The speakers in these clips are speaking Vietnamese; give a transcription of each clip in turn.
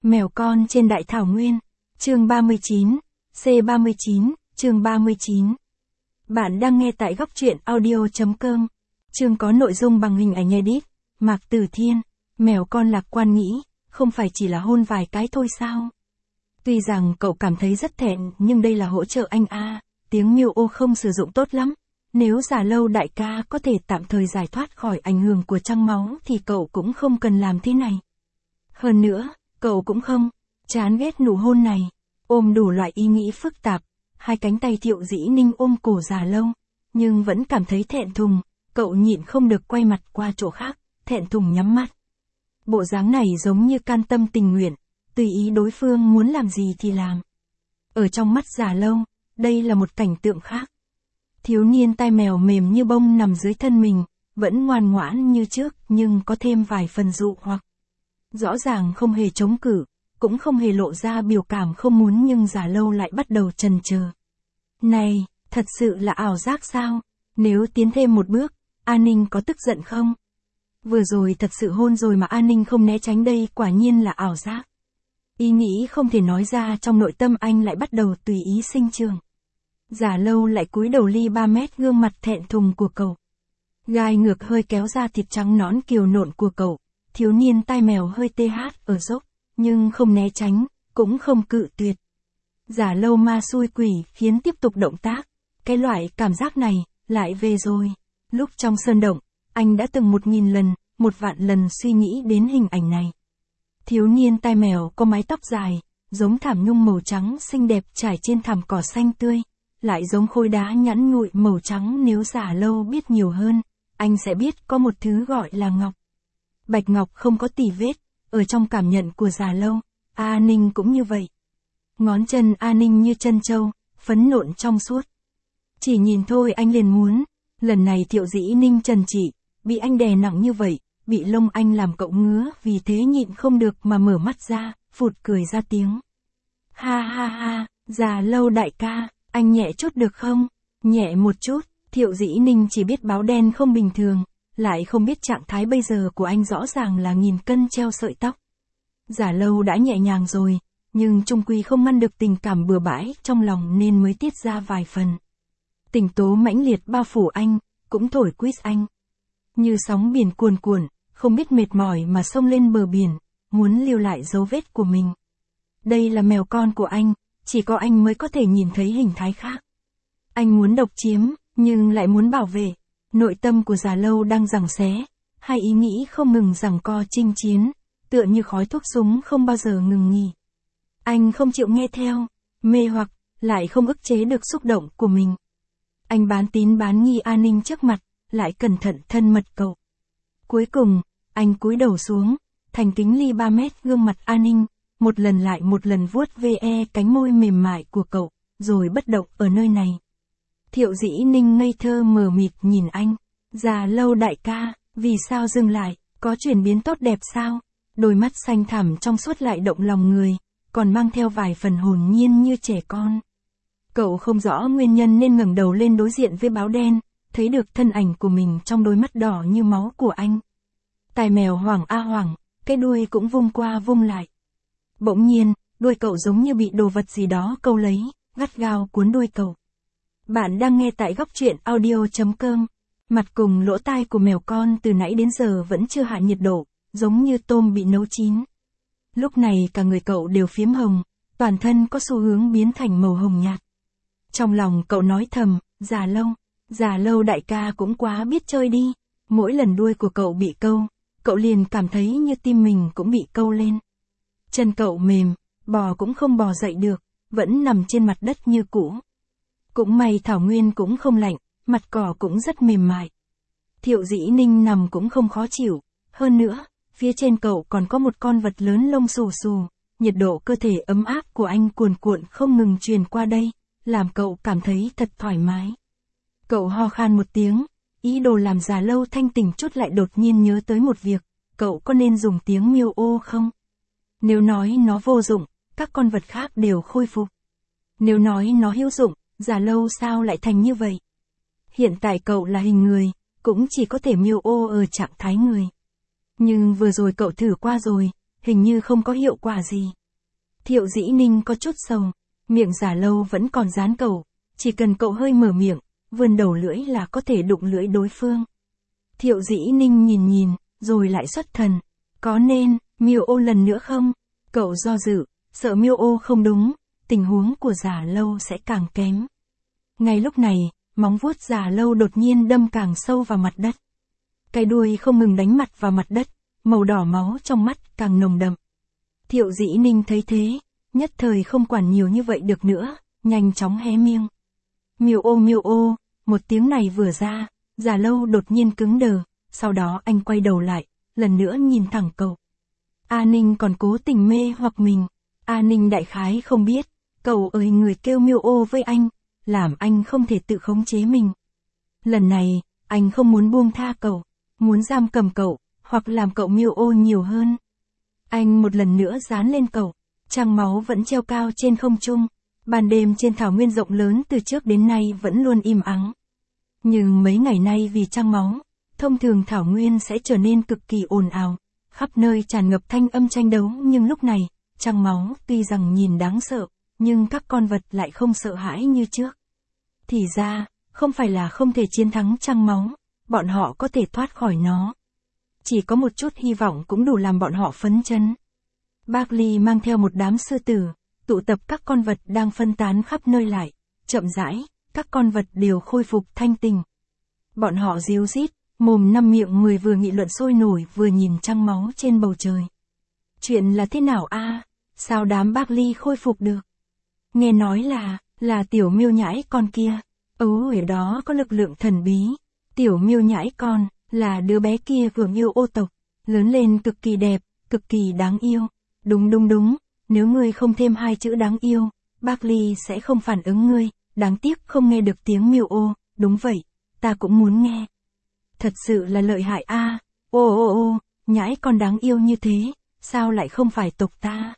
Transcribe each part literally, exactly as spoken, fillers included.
Mèo con trên đại thảo nguyên. Chương ba mươi chín. C ba mươi chín, chương ba mươi chín. Bạn đang nghe tại góc truyện audio chấm com. Chương có nội dung bằng hình ảnh edit. Mạc Tử Thiên. Mèo con lạc quan nghĩ, không phải chỉ là hôn vài cái thôi sao? Tuy rằng cậu cảm thấy rất thẹn, nhưng đây là hỗ trợ anh a. Tiếng miêu ô không sử dụng tốt lắm. Nếu Giả Lâu đại ca có thể tạm thời giải thoát khỏi ảnh hưởng của trăng máu thì cậu cũng không cần làm thế này. Hơn nữa, cậu cũng không chán ghét nụ hôn này. Ôm đủ loại ý nghĩ phức tạp, hai cánh tay Thiệu Dĩ Ninh ôm cổ Giả Lâu, nhưng vẫn cảm thấy thẹn thùng, cậu nhịn không được quay mặt qua chỗ khác, thẹn thùng nhắm mắt. Bộ dáng này giống như can tâm tình nguyện, tùy ý đối phương muốn làm gì thì làm. Ở trong mắt Giả Lâu, đây là một cảnh tượng khác. Thiếu niên tai mèo mềm như bông nằm dưới thân mình, vẫn ngoan ngoãn như trước nhưng có thêm vài phần dụ hoặc. Rõ ràng không hề chống cự, cũng không hề lộ ra biểu cảm không muốn, nhưng Giả Lâu lại bắt đầu chần chờ. Này, thật sự là ảo giác sao? Nếu tiến thêm một bước, An Ninh có tức giận không? Vừa rồi thật sự hôn rồi mà An Ninh không né tránh, đây quả nhiên là ảo giác. Ý nghĩ không thể nói ra trong nội tâm anh lại bắt đầu tùy ý sinh trưởng. Giả Lâu lại cúi đầu ly ba mét gương mặt thẹn thùng của cậu. Gai ngược hơi kéo ra thịt trắng nõn kiều nộn của cậu. Thiếu niên tai mèo hơi tê hát ở dốc, nhưng không né tránh, cũng không cự tuyệt. Giả Lâu ma xui quỷ khiến tiếp tục động tác. Cái loại cảm giác này, lại về rồi. Lúc trong sơn động, anh đã từng một nghìn lần, một vạn lần suy nghĩ đến hình ảnh này. Thiếu niên tai mèo có mái tóc dài, giống thảm nhung màu trắng xinh đẹp trải trên thảm cỏ xanh tươi, lại giống khối đá nhẵn nhụi màu trắng. Nếu Giả Lâu biết nhiều hơn, anh sẽ biết có một thứ gọi là ngọc. Bạch ngọc không có tì vết, ở trong cảm nhận của Giả Lâu, A Ninh cũng như vậy. Ngón chân A Ninh như chân trâu, phấn nộn trong suốt. Chỉ nhìn thôi anh liền muốn, lần này Thiệu Dĩ Ninh trần trụi, bị anh đè nặng như vậy, bị lông anh làm cậu ngứa, vì thế nhịn không được mà mở mắt ra, phụt cười ra tiếng. Ha ha ha, Giả Lâu đại ca, anh nhẹ chút được không? Nhẹ một chút. Thiệu Dĩ Ninh chỉ biết báo đen không bình thường, lại không biết trạng thái bây giờ của anh rõ ràng là nghìn cân treo sợi tóc. Giả Lâu đã nhẹ nhàng rồi, nhưng chung quy không ngăn được tình cảm bừa bãi trong lòng nên mới tiết ra vài phần. Tình tố mãnh liệt bao phủ anh, cũng thổi quýt anh. Như sóng biển cuồn cuộn, không biết mệt mỏi mà xông lên bờ biển, muốn lưu lại dấu vết của mình. Đây là mèo con của anh, chỉ có anh mới có thể nhìn thấy hình thái khác. Anh muốn độc chiếm, nhưng lại muốn bảo vệ. Nội tâm của Giả Lâu đang giằng xé, hai ý nghĩ không ngừng giằng co chinh chiến, tựa như khói thuốc súng không bao giờ ngừng nghỉ. Anh không chịu nghe theo, mê hoặc, lại không ức chế được xúc động của mình. Anh bán tín bán nghi An Ninh trước mặt, lại cẩn thận thân mật cậu. Cuối cùng, anh cúi đầu xuống, thành kính ly ba mét gương mặt An Ninh, một lần lại một lần vuốt ve cánh môi mềm mại của cậu, rồi bất động ở nơi này. Thiệu Dĩ Ninh ngây thơ mờ mịt nhìn anh. Giả Lâu đại ca, vì sao dừng lại, có chuyển biến tốt đẹp sao? Đôi mắt xanh thẳm trong suốt lại động lòng người, còn mang theo vài phần hồn nhiên như trẻ con. Cậu không rõ nguyên nhân nên ngẩng đầu lên đối diện với báo đen, thấy được thân ảnh của mình trong đôi mắt đỏ như máu của anh. Tai mèo hoảng a hoảng, cái đuôi cũng vung qua vung lại. Bỗng nhiên, đuôi cậu giống như bị đồ vật gì đó câu lấy, gắt gao cuốn đuôi cậu. Bạn đang nghe tại góc truyện audio chấm com. Mặt cùng lỗ tai của mèo con từ nãy đến giờ vẫn chưa hạ nhiệt độ, giống như tôm bị nấu chín. Lúc này cả người cậu đều phiếm hồng, toàn thân có xu hướng biến thành màu hồng nhạt. Trong lòng cậu nói thầm, Giả Lâu, Giả Lâu đại ca cũng quá biết chơi đi. Mỗi lần đuôi của cậu bị câu, cậu liền cảm thấy như tim mình cũng bị câu lên. Chân cậu mềm, bò cũng không bò dậy được, vẫn nằm trên mặt đất như cũ. Cũng may thảo nguyên cũng không lạnh, mặt cỏ cũng rất mềm mại. Thiệu Dĩ Ninh nằm cũng không khó chịu, hơn nữa, phía trên cậu còn có một con vật lớn lông xù xù, nhiệt độ cơ thể ấm áp của anh cuồn cuộn không ngừng truyền qua đây, làm cậu cảm thấy thật thoải mái. Cậu ho khan một tiếng, ý đồ làm Giả Lâu thanh tỉnh chút, lại đột nhiên nhớ tới một việc, cậu có nên dùng tiếng miêu ô không? Nếu nói nó vô dụng, các con vật khác đều khôi phục. Nếu nói nó hữu dụng, Giả Lâu sao lại thành như vậy? Hiện tại cậu là hình người, cũng chỉ có thể miêu ô ở trạng thái người. Nhưng vừa rồi cậu thử qua rồi, hình như không có hiệu quả gì. Thiệu Dĩ Ninh có chút sầu, miệng Giả Lâu vẫn còn dán cậu, chỉ cần cậu hơi mở miệng, vươn đầu lưỡi là có thể đụng lưỡi đối phương. Thiệu Dĩ Ninh nhìn nhìn, rồi lại xuất thần, có nên, miêu ô lần nữa không? Cậu do dự, sợ miêu ô không đúng, tình huống của Giả Lâu sẽ càng kém. Ngay lúc này, móng vuốt Giả Lâu đột nhiên đâm càng sâu vào mặt đất. Cái đuôi không ngừng đánh mặt vào mặt đất, màu đỏ máu trong mắt càng nồng đậm. Thiệu Dĩ Ninh thấy thế, nhất thời không quản nhiều như vậy được nữa, nhanh chóng hé miệng. Miêu ô miêu ô, một tiếng này vừa ra, Giả Lâu đột nhiên cứng đờ, sau đó anh quay đầu lại, lần nữa nhìn thẳng cậu. A Ninh còn cố tình mê hoặc mình, A Ninh đại khái không biết, cậu ơi người kêu miêu ô với anh, làm anh không thể tự khống chế mình. Lần này, anh không muốn buông tha cậu, muốn giam cầm cậu, hoặc làm cậu miêu ô nhiều hơn. Anh một lần nữa dán lên cậu, trăng máu vẫn treo cao trên không trung, ban đêm trên thảo nguyên rộng lớn từ trước đến nay vẫn luôn im ắng. Nhưng mấy ngày nay vì trăng máu, thông thường thảo nguyên sẽ trở nên cực kỳ ồn ào, khắp nơi tràn ngập thanh âm tranh đấu, nhưng lúc này, trăng máu tuy rằng nhìn đáng sợ, nhưng các con vật lại không sợ hãi như trước. Thì ra, không phải là không thể chiến thắng trăng máu, bọn họ có thể thoát khỏi nó. Chỉ có một chút hy vọng cũng đủ làm bọn họ phấn chấn. Barkley mang theo một đám sư tử, tụ tập các con vật đang phân tán khắp nơi lại, chậm rãi, các con vật đều khôi phục thanh tình. Bọn họ ríu rít, mồm năm miệng người vừa nghị luận sôi nổi vừa nhìn trăng máu trên bầu trời. Chuyện là thế nào a? À? Sao đám Barkley khôi phục được? Nghe nói là, là tiểu miêu nhãi con kia. Ấu ở đó có lực lượng thần bí. Tiểu miêu nhãi con, là đứa bé kia vừa yêu ô tộc, lớn lên cực kỳ đẹp, cực kỳ đáng yêu. Đúng đúng đúng, nếu ngươi không thêm hai chữ đáng yêu, Barkley sẽ không phản ứng ngươi, đáng tiếc không nghe được tiếng miêu ô, đúng vậy, ta cũng muốn nghe. Thật sự là lợi hại a. À. Ô ô ô, nhãi con đáng yêu như thế, sao lại không phải tộc ta?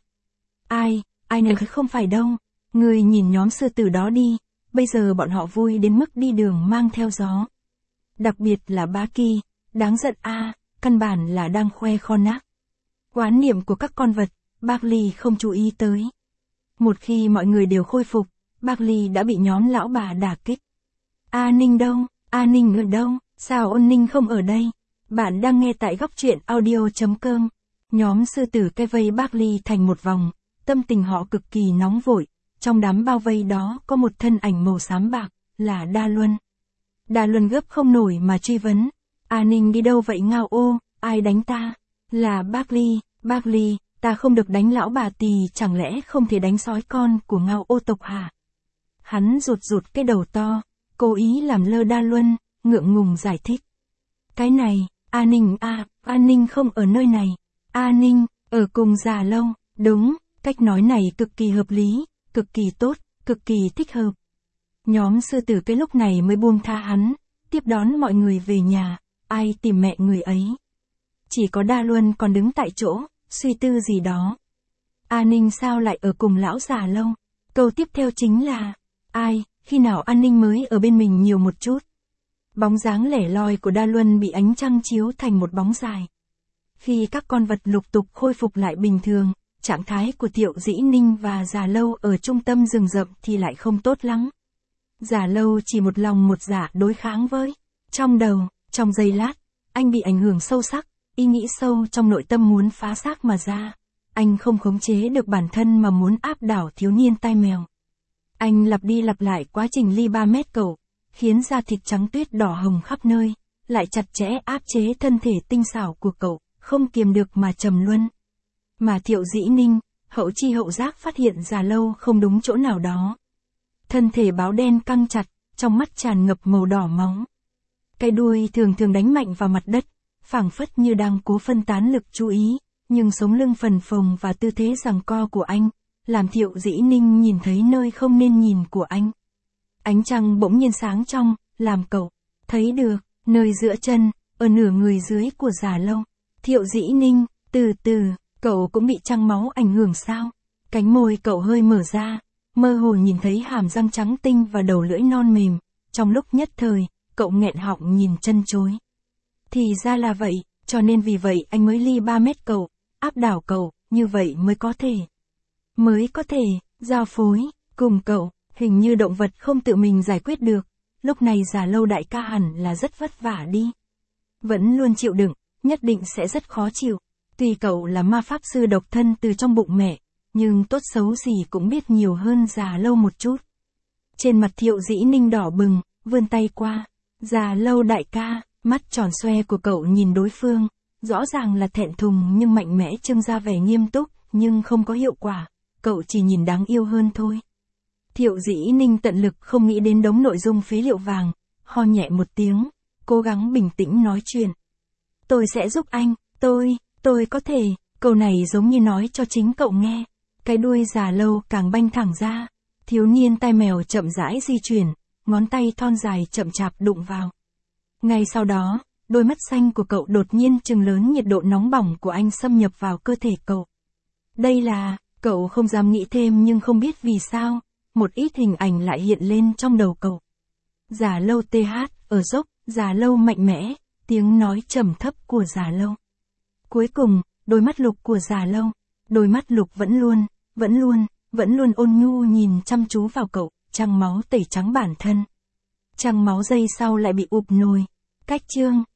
Ai, ai nói không phải đâu, ngươi nhìn nhóm sư tử đó đi, bây giờ bọn họ vui đến mức đi đường mang theo gió. Đặc biệt là Bá Kỳ, đáng giận a, à, căn bản là đang khoe con nát. Quán niệm của các con vật, Barkley không chú ý tới. Một khi mọi người đều khôi phục, Barkley đã bị nhóm lão bà đả kích. A Ninh đâu? A Ninh ở đâu? Sao Ôn Ninh không ở đây? Bạn đang nghe tại góc truyện audio chấm com. Nhóm sư tử cây vây Barkley thành một vòng, tâm tình họ cực kỳ nóng vội. Trong đám bao vây đó có một thân ảnh màu xám bạc, là Đa Luân. Đa Luân gấp không nổi mà truy vấn. A Ninh đi đâu vậy Ngao ô, ai đánh ta? Là Barkley, Barkley, ta không được đánh lão bà tì, chẳng lẽ không thể đánh sói con của Ngao ô tộc hả? Hắn rụt rụt cái đầu to, cố ý làm lơ Đa Luân, ngượng ngùng giải thích. Cái này, A Ninh à, A Ninh không ở nơi này. A Ninh, ở cùng Giả Lâu, đúng, cách nói này cực kỳ hợp lý, cực kỳ tốt, cực kỳ thích hợp. Nhóm sư tử cái lúc này mới buông tha hắn, tiếp đón mọi người về nhà, ai tìm mẹ người ấy. Chỉ có Đa Luân còn đứng tại chỗ, suy tư gì đó. A Ninh sao lại ở cùng lão Giả Lâu? Câu tiếp theo chính là, ai, khi nào An Ninh mới ở bên mình nhiều một chút? Bóng dáng lẻ loi của Đa Luân bị ánh trăng chiếu thành một bóng dài. Khi các con vật lục tục khôi phục lại bình thường, trạng thái của Thiệu Dĩ Ninh và Giả Lâu ở trung tâm rừng rậm thì lại không tốt lắm. Giả Lâu chỉ một lòng một dạ đối kháng với. Trong đầu, trong giây lát, anh bị ảnh hưởng sâu sắc, ý nghĩ sâu trong nội tâm muốn phá xác mà ra. Anh không khống chế được bản thân mà muốn áp đảo thiếu niên tai mèo. Anh lặp đi lặp lại quá trình ly ba mét cầu, khiến da thịt trắng tuyết đỏ hồng khắp nơi, lại chặt chẽ áp chế thân thể tinh xảo của cậu, không kiềm được mà trầm luân. Mà Thiệu Dĩ Ninh, hậu chi hậu giác phát hiện Giả Lâu không đúng chỗ nào đó. Thân thể báo đen căng chặt, trong mắt tràn ngập màu đỏ máu. Cái đuôi thường thường đánh mạnh vào mặt đất, phảng phất như đang cố phân tán lực chú ý, nhưng sống lưng phần phồng và tư thế giằng co của anh, làm Thiệu Dĩ Ninh nhìn thấy nơi không nên nhìn của anh. Ánh trăng bỗng nhiên sáng trong, làm cậu thấy được, nơi giữa chân, ở nửa người dưới của Giả Lâu. Thiệu Dĩ Ninh, từ từ, cậu cũng bị trăng máu ảnh hưởng sao? Cánh môi cậu hơi mở ra, mơ hồ nhìn thấy hàm răng trắng tinh và đầu lưỡi non mềm. Trong lúc nhất thời, cậu nghẹn họng nhìn chân chối. Thì ra là vậy, cho nên vì vậy anh mới ly ba mét cậu, áp đảo cậu, như vậy mới có thể. Mới có thể, giao phối, cùng cậu, hình như động vật không tự mình giải quyết được. Lúc này Già Lâu đại ca hẳn là rất vất vả đi. Vẫn luôn chịu đựng, nhất định sẽ rất khó chịu. Tuy cậu là ma pháp sư độc thân từ trong bụng mẹ, nhưng tốt xấu gì cũng biết nhiều hơn Già Lâu một chút. Trên mặt Thiệu Dĩ Ninh đỏ bừng, vươn tay qua. Già Lâu đại ca, mắt tròn xoe của cậu nhìn đối phương, rõ ràng là thẹn thùng nhưng mạnh mẽ trưng ra vẻ nghiêm túc, nhưng không có hiệu quả, cậu chỉ nhìn đáng yêu hơn thôi. Thiệu Dĩ Ninh tận lực không nghĩ đến đống nội dung phế liệu vàng, ho nhẹ một tiếng, cố gắng bình tĩnh nói chuyện. Tôi sẽ giúp anh, tôi, tôi có thể, câu này giống như nói cho chính cậu nghe. Cái đuôi Già Lâu càng banh thẳng ra, thiếu niên tai mèo chậm rãi di chuyển, ngón tay thon dài chậm chạp đụng vào. Ngay sau đó, đôi mắt xanh của cậu đột nhiên trừng lớn, nhiệt độ nóng bỏng của anh xâm nhập vào cơ thể cậu. Đây là, cậu không dám nghĩ thêm nhưng không biết vì sao, một ít hình ảnh lại hiện lên trong đầu cậu. Già Lâu tê hát, ở dốc, Già Lâu mạnh mẽ, tiếng nói trầm thấp của Già Lâu. Cuối cùng, đôi mắt lục của Già Lâu, đôi mắt lục vẫn luôn, vẫn luôn, vẫn luôn ôn nhu nhìn chăm chú vào cậu, trăng máu tẩy trắng bản thân. Trăng máu giây sau lại bị ụp nồi. Cách chương